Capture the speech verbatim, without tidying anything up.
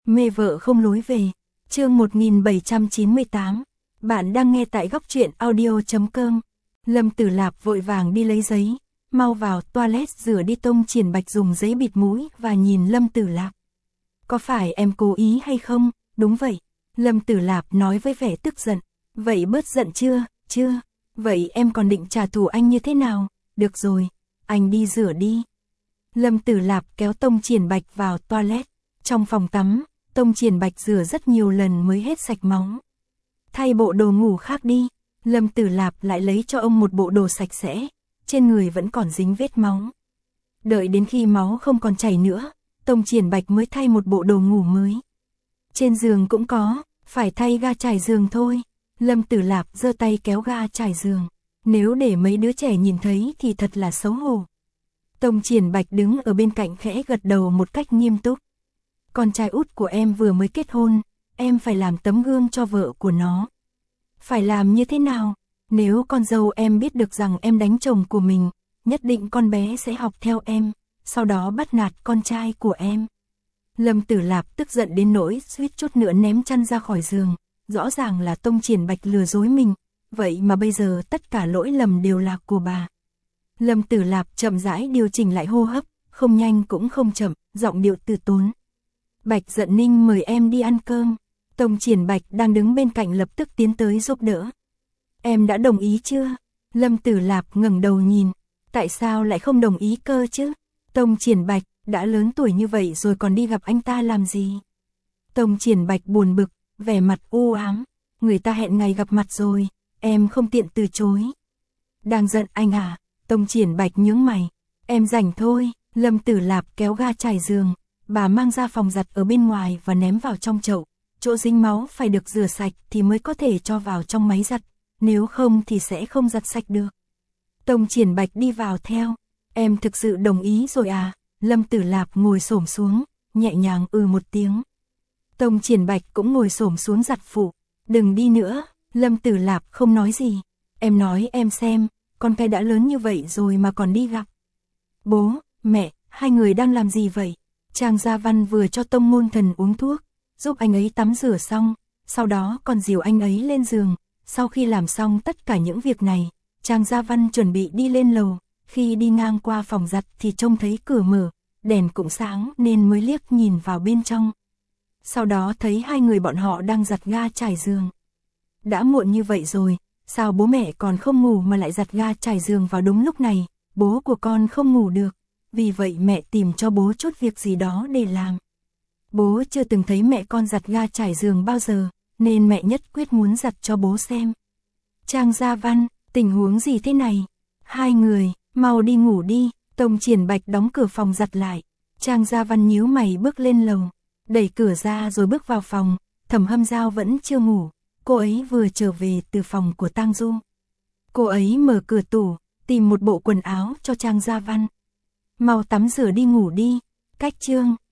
Mê vợ không lối về. Chương một nghìn bảy trăm chín mươi tám. Bạn đang nghe tại góc truyện audio chấm com. Lâm Tử Lạp vội vàng đi lấy giấy, mau vào toilet rửa đi. Tông Triển Bạch dùng giấy bịt mũi và nhìn Lâm Tử Lạp. Có phải em cố ý hay không? Đúng vậy. Lâm Tử Lạp nói với vẻ tức giận. Vậy bớt giận chưa? Chưa. Vậy em còn định trả thù anh như thế nào? Được rồi, anh đi rửa đi. Lâm Tử Lạp kéo Tông Triển Bạch vào toilet. Trong phòng tắm, Tông Triển Bạch rửa rất nhiều lần mới hết sạch máu. Thay bộ đồ ngủ khác đi. Lâm Tử Lạp lại lấy cho ông một bộ đồ sạch sẽ, trên người vẫn còn dính vết máu. Đợi đến khi máu không còn chảy nữa, Tông Triển Bạch mới thay một bộ đồ ngủ mới. Trên giường cũng có, phải thay ga trải giường thôi. Lâm Tử Lạp giơ tay kéo ga trải giường. Nếu để mấy đứa trẻ nhìn thấy thì thật là xấu hổ. Tông Triển Bạch đứng ở bên cạnh khẽ gật đầu một cách nghiêm túc. Con trai út của em vừa mới kết hôn, em phải làm tấm gương cho vợ của nó. Phải làm như thế nào? Nếu con dâu em biết được rằng em đánh chồng của mình, nhất định con bé sẽ học theo em, sau đó bắt nạt con trai của em. Lâm Tử Lạp tức giận đến nỗi suýt chút nữa ném chăn ra khỏi giường. Rõ ràng là Tông Triển Bạch lừa dối mình, vậy mà bây giờ tất cả lỗi lầm đều là của bà. Lâm Tử Lạp chậm rãi điều chỉnh lại hô hấp, không nhanh cũng không chậm, giọng điệu từ tốn. Bạch Dận Ninh mời em đi ăn cơm. Tông Triển Bạch đang đứng bên cạnh lập tức tiến tới giúp đỡ. Em đã đồng ý chưa? Lâm Tử Lạp ngẩng đầu nhìn. Tại sao lại không đồng ý cơ chứ? Tông Triển Bạch đã lớn tuổi như vậy rồi còn đi gặp anh ta làm gì? Tông Triển Bạch buồn bực, vẻ mặt u ám. Người ta hẹn ngày gặp mặt rồi, em không tiện từ chối. Đang giận anh à? Tông Triển Bạch nhướng mày. Em rảnh thôi. Lâm Tử Lạp kéo ga trải giường. Bà mang ra phòng giặt ở bên ngoài và ném vào trong chậu. Chỗ dính máu phải được rửa sạch thì mới có thể cho vào trong máy giặt, nếu không thì sẽ không giặt sạch được. Tông Triển Bạch đi vào theo. Em thực sự đồng ý rồi à? Lâm Tử Lạp ngồi xổm xuống, nhẹ nhàng ừ một tiếng. Tông Triển Bạch cũng ngồi xổm xuống giặt phụ. Đừng đi nữa. Lâm Tử Lạp không nói gì. Em nói em xem, con cái đã lớn như vậy rồi mà còn đi gặp. Bố, mẹ, hai người đang làm gì vậy? Trang Gia Văn vừa cho Tông Ngôn Thần uống thuốc, giúp anh ấy tắm rửa xong, sau đó còn dìu anh ấy lên giường. Sau khi làm xong tất cả những việc này, Trang Gia Văn chuẩn bị đi lên lầu. Khi đi ngang qua phòng giặt thì trông thấy cửa mở, đèn cũng sáng nên mới liếc nhìn vào bên trong. Sau đó thấy hai người bọn họ đang giặt ga trải giường. Đã muộn như vậy rồi, sao bố mẹ còn không ngủ mà lại giặt ga trải giường vào đúng lúc này? Bố của con không ngủ được, vì vậy mẹ tìm cho bố chút việc gì đó để làm. Bố chưa từng thấy mẹ con giặt ga trải giường bao giờ, nên mẹ nhất quyết muốn giặt cho bố xem. Trang Gia Văn, tình huống gì thế này? Hai người, mau đi ngủ đi. Tông Triển Bạch đóng cửa phòng giặt lại. Trang Gia Văn nhíu mày bước lên lầu, đẩy cửa ra rồi bước vào phòng. Thẩm Hâm Giao vẫn chưa ngủ, cô ấy vừa trở về từ phòng của Tang Du. Cô ấy mở cửa tủ, tìm một bộ quần áo cho Trang Gia Văn. Mau tắm rửa đi ngủ đi. Cách chương